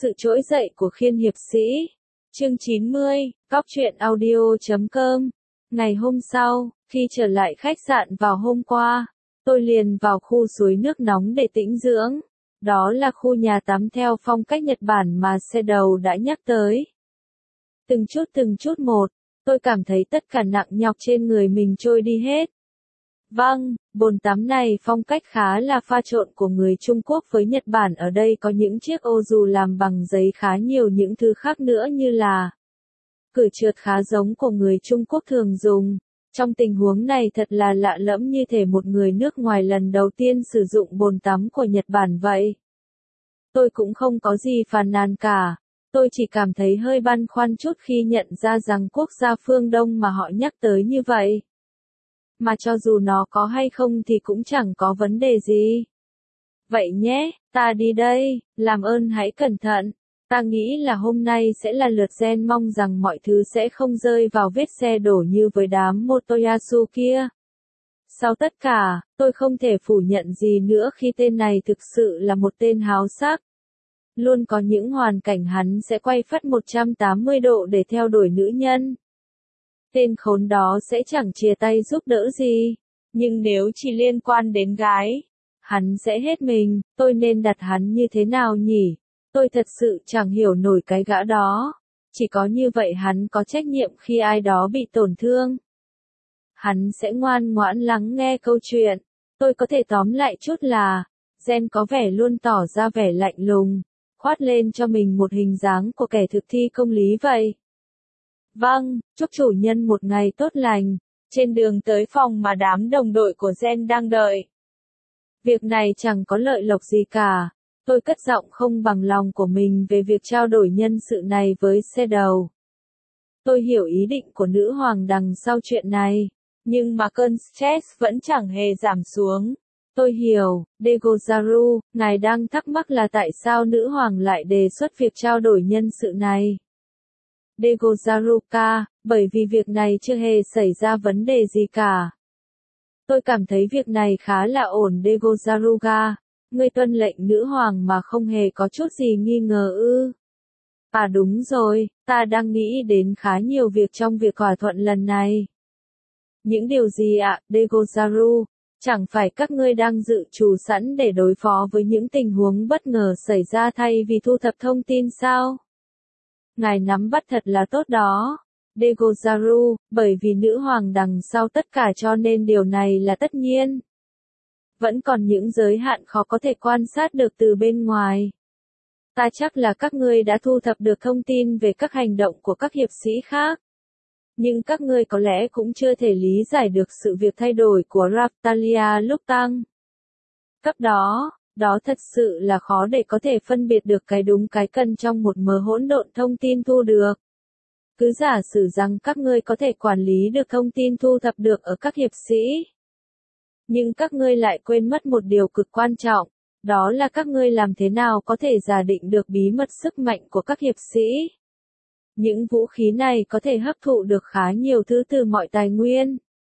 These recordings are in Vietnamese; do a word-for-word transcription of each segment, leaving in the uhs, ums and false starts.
Sự trỗi dậy của khiên hiệp sĩ. Chương chín mươi, Góc truyện audio chấm com. Ngày hôm sau, khi trở lại khách sạn vào hôm qua, tôi liền vào khu suối nước nóng để tĩnh dưỡng. Đó là khu nhà tắm theo phong cách Nhật Bản mà xe đầu đã nhắc tới. Từng chút từng chút một, tôi cảm thấy tất cả nặng nhọc trên người mình trôi đi hết. Vâng, bồn tắm này phong cách khá là pha trộn của người Trung Quốc với Nhật Bản, ở đây có những chiếc ô dù làm bằng giấy khá nhiều những thứ khác nữa như là cử trượt khá giống của người Trung Quốc thường dùng. Trong tình huống này thật là lạ lẫm, như thể một người nước ngoài lần đầu tiên sử dụng bồn tắm của Nhật Bản vậy. Tôi cũng không có gì phàn nàn cả. Tôi chỉ cảm thấy hơi băn khoăn chút khi nhận ra rằng quốc gia phương Đông mà họ nhắc tới như vậy. Mà cho dù nó có hay không thì cũng chẳng có vấn đề gì. Vậy nhé, ta đi đây, làm ơn hãy cẩn thận. Ta nghĩ là hôm nay sẽ là lượt Gen, mong rằng mọi thứ sẽ không rơi vào vết xe đổ như với đám Motoyasu kia. Sau tất cả, tôi không thể phủ nhận gì nữa khi tên này thực sự là một tên háo sắc. Luôn có những hoàn cảnh hắn sẽ quay phắt một trăm tám mươi độ để theo đuổi nữ nhân. Tên khốn đó sẽ chẳng chia tay giúp đỡ gì. Nhưng nếu chỉ liên quan đến gái, hắn sẽ hết mình. Tôi nên đặt hắn như thế nào nhỉ? Tôi thật sự chẳng hiểu nổi cái gã đó. Chỉ có như vậy hắn có trách nhiệm khi ai đó bị tổn thương. Hắn sẽ ngoan ngoãn lắng nghe câu chuyện. Tôi có thể tóm lại chút là, Gen có vẻ luôn tỏ ra vẻ lạnh lùng, khoát lên cho mình một hình dáng của kẻ thực thi công lý vậy. Vâng, chúc chủ nhân một ngày tốt lành. Trên đường tới phòng mà đám đồng đội của Gen đang đợi. Việc này chẳng có lợi lộc gì cả. Tôi cất giọng không bằng lòng của mình về việc trao đổi nhân sự này với xe đầu. Tôi hiểu ý định của nữ hoàng đằng sau chuyện này, nhưng mà cơn stress vẫn chẳng hề giảm xuống. Tôi hiểu, Degozaru, ngài đang thắc mắc là tại sao nữ hoàng lại đề xuất việc trao đổi nhân sự này. Degozaru-ka, bởi vì việc này chưa hề xảy ra vấn đề gì cả. Tôi cảm thấy việc này khá là ổn. Degozaru-ga, ngươi tuân lệnh nữ hoàng mà không hề có chút gì nghi ngờ ư? À đúng rồi, ta đang nghĩ đến khá nhiều việc trong việc thỏa thuận lần này. Những điều gì ạ, Degozaru? Chẳng phải các ngươi đang dự trù sẵn để đối phó với những tình huống bất ngờ xảy ra thay vì thu thập thông tin sao? Ngài nắm bắt thật là tốt đó, Degozaru, bởi vì nữ hoàng đằng sau tất cả cho nên điều này là tất nhiên. Vẫn còn những giới hạn khó có thể quan sát được từ bên ngoài. Ta chắc là các ngươi đã thu thập được thông tin về các hành động của các hiệp sĩ khác. Nhưng các ngươi có lẽ cũng chưa thể lý giải được sự việc thay đổi của Raftalia lúc tăng cấp đó. Đó thật sự là khó để có thể phân biệt được cái đúng cái cần trong một mớ hỗn độn thông tin thu được. Cứ giả sử rằng các ngươi có thể quản lý được thông tin thu thập được ở các hiệp sĩ. Nhưng các ngươi lại quên mất một điều cực quan trọng, đó là các ngươi làm thế nào có thể giả định được bí mật sức mạnh của các hiệp sĩ. Những vũ khí này có thể hấp thụ được khá nhiều thứ từ mọi tài nguyên.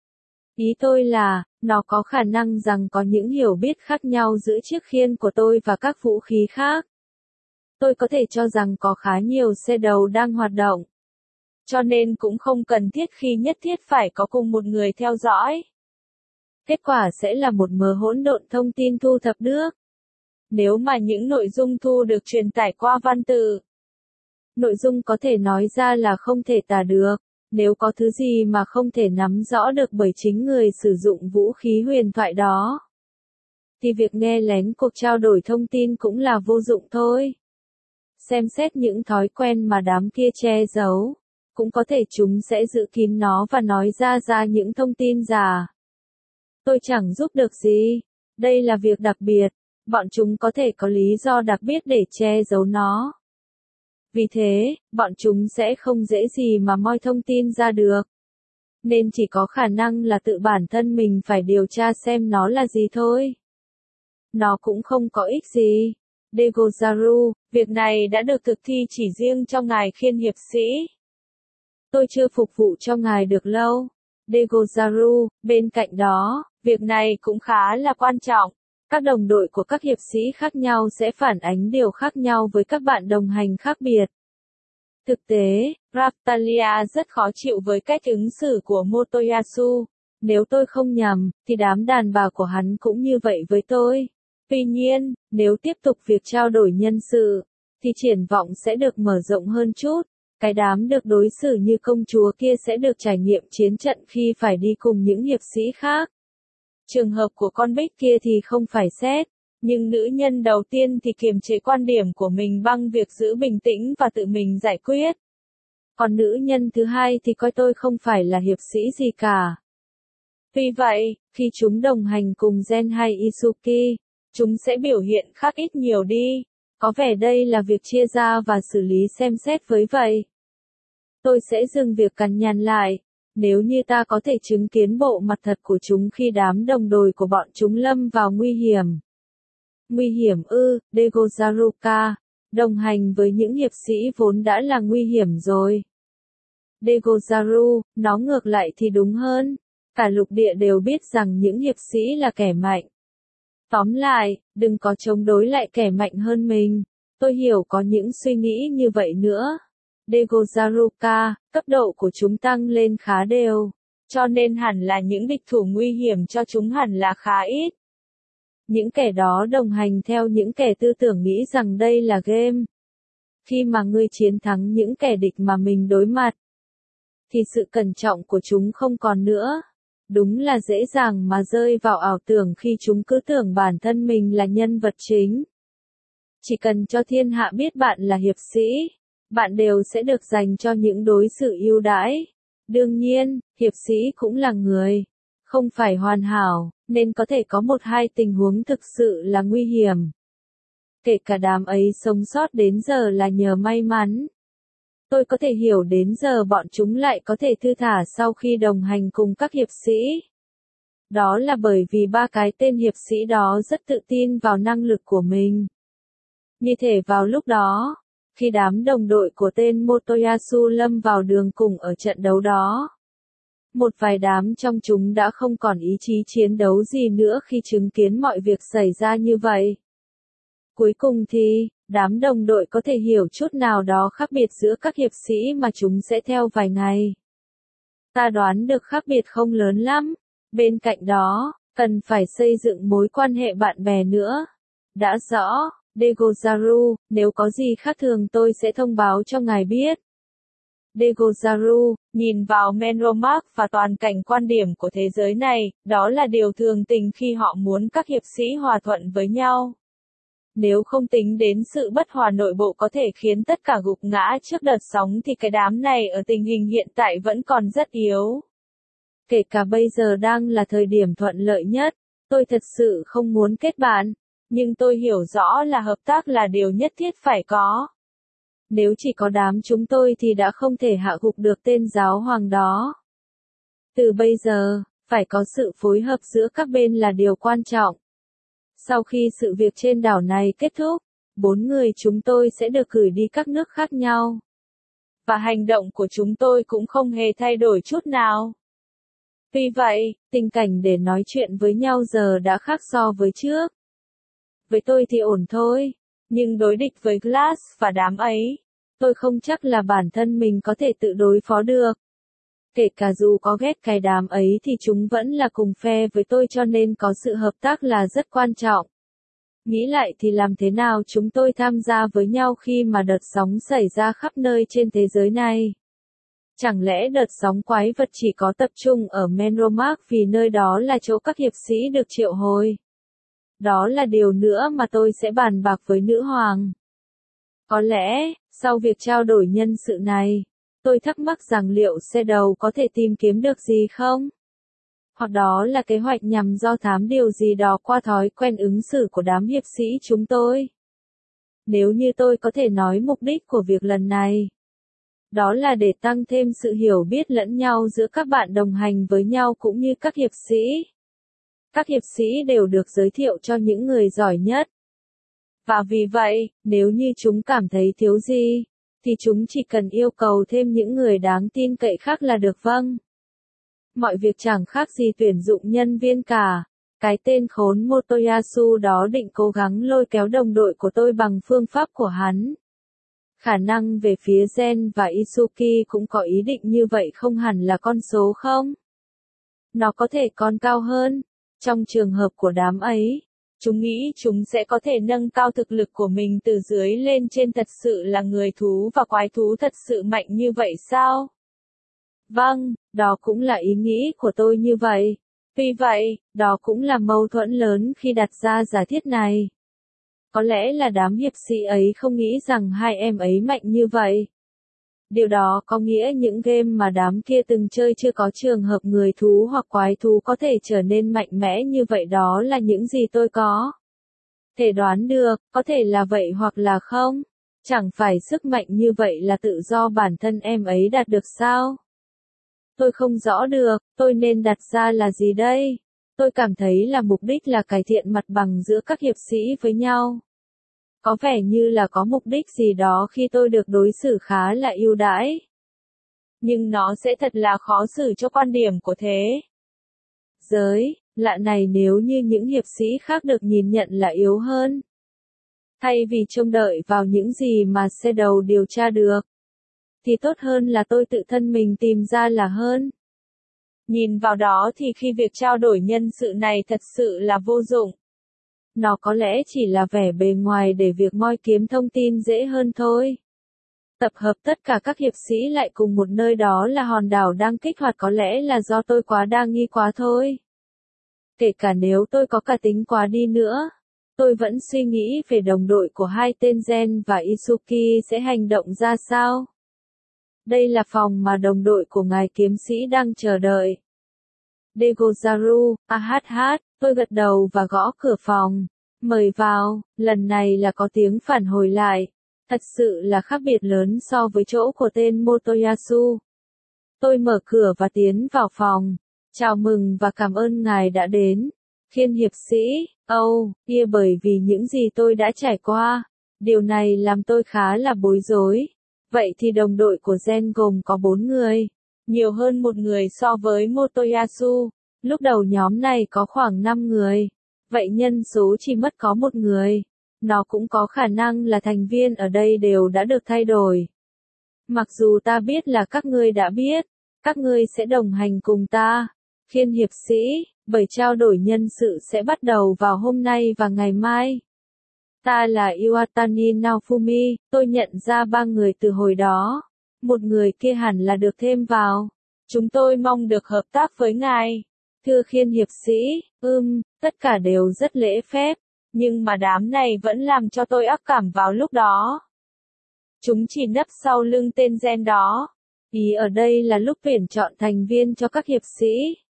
Ý tôi là, nó có khả năng rằng có những hiểu biết khác nhau giữa chiếc khiên của tôi và các vũ khí khác. Tôi có thể cho rằng có khá nhiều xe đầu đang hoạt động. Cho nên cũng không cần thiết khi nhất thiết phải có cùng một người theo dõi. Kết quả sẽ là một mớ hỗn độn thông tin thu thập được. Nếu mà những nội dung thu được truyền tải qua văn tự, nội dung có thể nói ra là không thể tả được. Nếu có thứ gì mà không thể nắm rõ được bởi chính người sử dụng vũ khí huyền thoại đó, thì việc nghe lén cuộc trao đổi thông tin cũng là vô dụng thôi. Xem xét những thói quen mà đám kia che giấu, cũng có thể chúng sẽ giữ kín nó và nói ra ra những thông tin giả. Tôi chẳng giúp được gì. Đây là việc đặc biệt. Bọn chúng có thể có lý do đặc biệt để che giấu nó. Vì thế, bọn chúng sẽ không dễ gì mà moi thông tin ra được. Nên chỉ có khả năng là tự bản thân mình phải điều tra xem nó là gì thôi. Nó cũng không có ích gì. Degozaru, việc này đã được thực thi chỉ riêng cho ngài khiên hiệp sĩ. Tôi chưa phục vụ cho ngài được lâu. Degozaru, bên cạnh đó, việc này cũng khá là quan trọng. Các đồng đội của các hiệp sĩ khác nhau sẽ phản ánh điều khác nhau với các bạn đồng hành khác biệt. Thực tế, Raphtalia rất khó chịu với cách ứng xử của Motoyasu. Nếu tôi không nhầm, thì đám đàn bà của hắn cũng như vậy với tôi. Tuy nhiên, nếu tiếp tục việc trao đổi nhân sự, thì triển vọng sẽ được mở rộng hơn chút. Cái đám được đối xử như công chúa kia sẽ được trải nghiệm chiến trận khi phải đi cùng những hiệp sĩ khác. Trường hợp của con Bích kia thì không phải xét, nhưng nữ nhân đầu tiên thì kiềm chế quan điểm của mình bằng việc giữ bình tĩnh và tự mình giải quyết. Còn nữ nhân thứ hai thì coi tôi không phải là hiệp sĩ gì cả. Tuy vậy, khi chúng đồng hành cùng Gen hay Isuki, chúng sẽ biểu hiện khác ít nhiều đi. Có vẻ đây là việc chia ra và xử lý xem xét với vậy. Tôi sẽ dừng việc cằn nhằn lại. Nếu như ta có thể chứng kiến bộ mặt thật của chúng khi đám đồng đội của bọn chúng lâm vào nguy hiểm. Nguy hiểm ư, Degozaruka, đồng hành với những hiệp sĩ vốn đã là nguy hiểm rồi. Degozaru, nó ngược lại thì đúng hơn. Cả lục địa đều biết rằng những hiệp sĩ là kẻ mạnh. Tóm lại, đừng có chống đối lại kẻ mạnh hơn mình. Tôi hiểu có những suy nghĩ như vậy nữa. Degozaruka, cấp độ của chúng tăng lên khá đều, cho nên hẳn là những địch thủ nguy hiểm cho chúng hẳn là khá ít. Những kẻ đó đồng hành theo những kẻ tư tưởng nghĩ rằng đây là game. Khi mà ngươi chiến thắng những kẻ địch mà mình đối mặt, thì sự cẩn trọng của chúng không còn nữa. Đúng là dễ dàng mà rơi vào ảo tưởng khi chúng cứ tưởng bản thân mình là nhân vật chính. Chỉ cần cho thiên hạ biết bạn là hiệp sĩ, bạn đều sẽ được dành cho những đối xử ưu đãi. Đương nhiên, hiệp sĩ cũng là người, không phải hoàn hảo, nên có thể có một hai tình huống thực sự là nguy hiểm. Kể cả đám ấy sống sót đến giờ là nhờ may mắn. Tôi có thể hiểu đến giờ bọn chúng lại có thể thư thả sau khi đồng hành cùng các hiệp sĩ. Đó là bởi vì ba cái tên hiệp sĩ đó rất tự tin vào năng lực của mình. Như thể vào lúc đó, khi đám đồng đội của tên Motoyasu lâm vào đường cùng ở trận đấu đó, một vài đám trong chúng đã không còn ý chí chiến đấu gì nữa khi chứng kiến mọi việc xảy ra như vậy. Cuối cùng thì, đám đồng đội có thể hiểu chút nào đó khác biệt giữa các hiệp sĩ mà chúng sẽ theo vài ngày. Ta đoán được khác biệt không lớn lắm. Bên cạnh đó, cần phải xây dựng mối quan hệ bạn bè nữa. Đã rõ, Degozaru, nếu có gì khác thường tôi sẽ thông báo cho ngài biết. Degozaru, nhìn vào Menromark và toàn cảnh quan điểm của thế giới này, đó là điều thường tình khi họ muốn các hiệp sĩ hòa thuận với nhau. Nếu không tính đến sự bất hòa nội bộ có thể khiến tất cả gục ngã trước đợt sóng thì cái đám này ở tình hình hiện tại vẫn còn rất yếu. Kể cả bây giờ đang là thời điểm thuận lợi nhất, tôi thật sự không muốn kết bạn, nhưng tôi hiểu rõ là hợp tác là điều nhất thiết phải có. Nếu chỉ có đám chúng tôi thì đã không thể hạ gục được tên giáo hoàng đó. Từ bây giờ, phải có sự phối hợp giữa các bên là điều quan trọng. Sau khi sự việc trên đảo này kết thúc, bốn người chúng tôi sẽ được gửi đi các nước khác nhau. Và hành động của chúng tôi cũng không hề thay đổi chút nào. Tuy vậy, tình cảnh để nói chuyện với nhau giờ đã khác so với trước. Với tôi thì ổn thôi, nhưng đối địch với Glass và đám ấy, tôi không chắc là bản thân mình có thể tự đối phó được. Kể cả dù có ghét cái đám ấy thì chúng vẫn là cùng phe với tôi cho nên có sự hợp tác là rất quan trọng. Nghĩ lại thì làm thế nào chúng tôi tham gia với nhau khi mà đợt sóng xảy ra khắp nơi trên thế giới này? Chẳng lẽ đợt sóng quái vật chỉ có tập trung ở Menromark vì nơi đó là chỗ các hiệp sĩ được triệu hồi? Đó là điều nữa mà tôi sẽ bàn bạc với nữ hoàng. Có lẽ, sau việc trao đổi nhân sự này, tôi thắc mắc rằng liệu xe đầu có thể tìm kiếm được gì không? Hoặc đó là kế hoạch nhằm do thám điều gì đó qua thói quen ứng xử của đám hiệp sĩ chúng tôi. Nếu như tôi có thể nói mục đích của việc lần này, đó là để tăng thêm sự hiểu biết lẫn nhau giữa các bạn đồng hành với nhau cũng như các hiệp sĩ. Các hiệp sĩ đều được giới thiệu cho những người giỏi nhất. Và vì vậy, nếu như chúng cảm thấy thiếu gì, thì chúng chỉ cần yêu cầu thêm những người đáng tin cậy khác là được vâng. Mọi việc chẳng khác gì tuyển dụng nhân viên cả. Cái tên khốn Motoyasu đó định cố gắng lôi kéo đồng đội của tôi bằng phương pháp của hắn. Khả năng về phía Gen và Isuki cũng có ý định như vậy không hẳn là con số không? Nó có thể còn cao hơn. Trong trường hợp của đám ấy, chúng nghĩ chúng sẽ có thể nâng cao thực lực của mình từ dưới lên trên, thật sự là người thú và quái thú thật sự mạnh như vậy sao? Vâng, đó cũng là ý nghĩ của tôi như vậy. Vì vậy, đó cũng là mâu thuẫn lớn khi đặt ra giả thiết này. Có lẽ là đám hiệp sĩ ấy không nghĩ rằng hai em ấy mạnh như vậy. Điều đó có nghĩa những game mà đám kia từng chơi chưa có trường hợp người thú hoặc quái thú có thể trở nên mạnh mẽ như vậy, đó là những gì tôi có thể đoán được, có thể là vậy hoặc là không. Chẳng phải sức mạnh như vậy là tự do bản thân em ấy đạt được sao? Tôi không rõ được, tôi nên đặt ra là gì đây? Tôi cảm thấy là mục đích là cải thiện mặt bằng giữa các hiệp sĩ với nhau. Có vẻ như là có mục đích gì đó khi tôi được đối xử khá là ưu đãi. Nhưng nó sẽ thật là khó xử cho quan điểm của thế giới lạ này nếu như những hiệp sĩ khác được nhìn nhận là yếu hơn. Thay vì trông đợi vào những gì mà Shadow điều tra được, thì tốt hơn là tôi tự thân mình tìm ra là hơn. Nhìn vào đó thì khi việc trao đổi nhân sự này thật sự là vô dụng. Nó có lẽ chỉ là vẻ bề ngoài để việc moi kiếm thông tin dễ hơn thôi. Tập hợp tất cả các hiệp sĩ lại cùng một nơi đó là hòn đảo đang kích hoạt, có lẽ là do tôi quá đa nghi quá thôi. Kể cả nếu tôi có cả tính quá đi nữa, tôi vẫn suy nghĩ về đồng đội của hai tên Gen và Isuki sẽ hành động ra sao. Đây là phòng mà đồng đội của ngài kiếm sĩ đang chờ đợi. Degozaru, ah hát, tôi gật đầu và gõ cửa phòng. Mời vào, lần này là có tiếng phản hồi lại. Thật sự là khác biệt lớn so với chỗ của tên Motoyasu. Tôi mở cửa và tiến vào phòng. Chào mừng và cảm ơn ngài đã đến. Khiên hiệp sĩ, Âu, kia bởi vì những gì tôi đã trải qua. Điều này làm tôi khá là bối rối. Vậy thì đồng đội của Gen gồm có bốn người. Nhiều hơn một người so với Motoyasu. Lúc đầu nhóm này có khoảng năm người. Vậy nhân số chỉ mất có một người. Nó cũng có khả năng là thành viên ở đây đều đã được thay đổi. Mặc dù ta biết là các ngươi đã biết, các ngươi sẽ đồng hành cùng ta. Khiên hiệp sĩ, bởi trao đổi nhân sự sẽ bắt đầu vào hôm nay và ngày mai. Ta là Iwatani Naofumi, tôi nhận ra ba người từ hồi đó. Một người kia hẳn là được thêm vào. Chúng tôi mong được hợp tác với ngài. Thưa khiên hiệp sĩ, ưm, tất cả đều rất lễ phép, nhưng mà đám này vẫn làm cho tôi ác cảm vào lúc đó. Chúng chỉ nấp sau lưng tên Gen đó. Ý ở đây là lúc tuyển chọn thành viên cho các hiệp sĩ.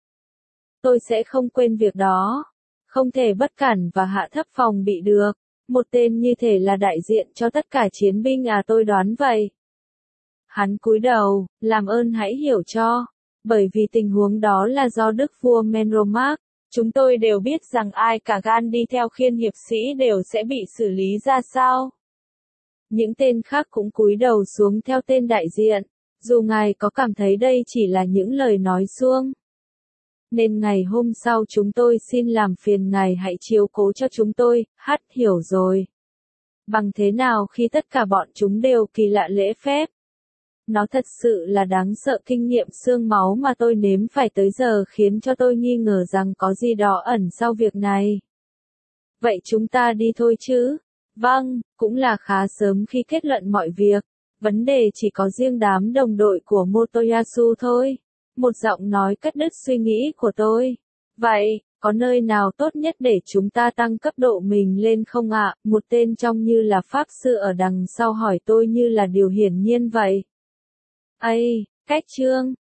Tôi sẽ không quên việc đó. Không thể bất cẩn và hạ thấp phòng bị được. Một tên như thể là đại diện cho tất cả chiến binh à, tôi đoán vậy. Hắn cúi đầu, làm ơn hãy hiểu cho. Bởi vì tình huống đó là do đức vua Menromark. Chúng tôi đều biết rằng ai cả gan đi theo khiên hiệp sĩ đều sẽ bị xử lý ra sao. Những tên khác cũng cúi đầu xuống theo tên đại diện. Dù ngài có cảm thấy đây chỉ là những lời nói suông. Nên ngày hôm sau chúng tôi xin làm phiền ngài hãy chiếu cố cho chúng tôi, hát hiểu rồi. Bằng thế nào khi tất cả bọn chúng đều kỳ lạ lễ phép. Nó thật sự là đáng sợ, kinh nghiệm xương máu mà tôi nếm phải tới giờ khiến cho tôi nghi ngờ rằng có gì đó ẩn sau việc này. Vậy chúng ta đi thôi chứ? Vâng, cũng là khá sớm khi kết luận mọi việc. Vấn đề chỉ có riêng đám đồng đội của Motoyasu thôi. Một giọng nói cắt đứt suy nghĩ của tôi. Vậy, có nơi nào tốt nhất để chúng ta tăng cấp độ mình lên không ạ? Một tên trông như là pháp sư ở đằng sau hỏi tôi như là điều hiển nhiên vậy. Ây, cách chương.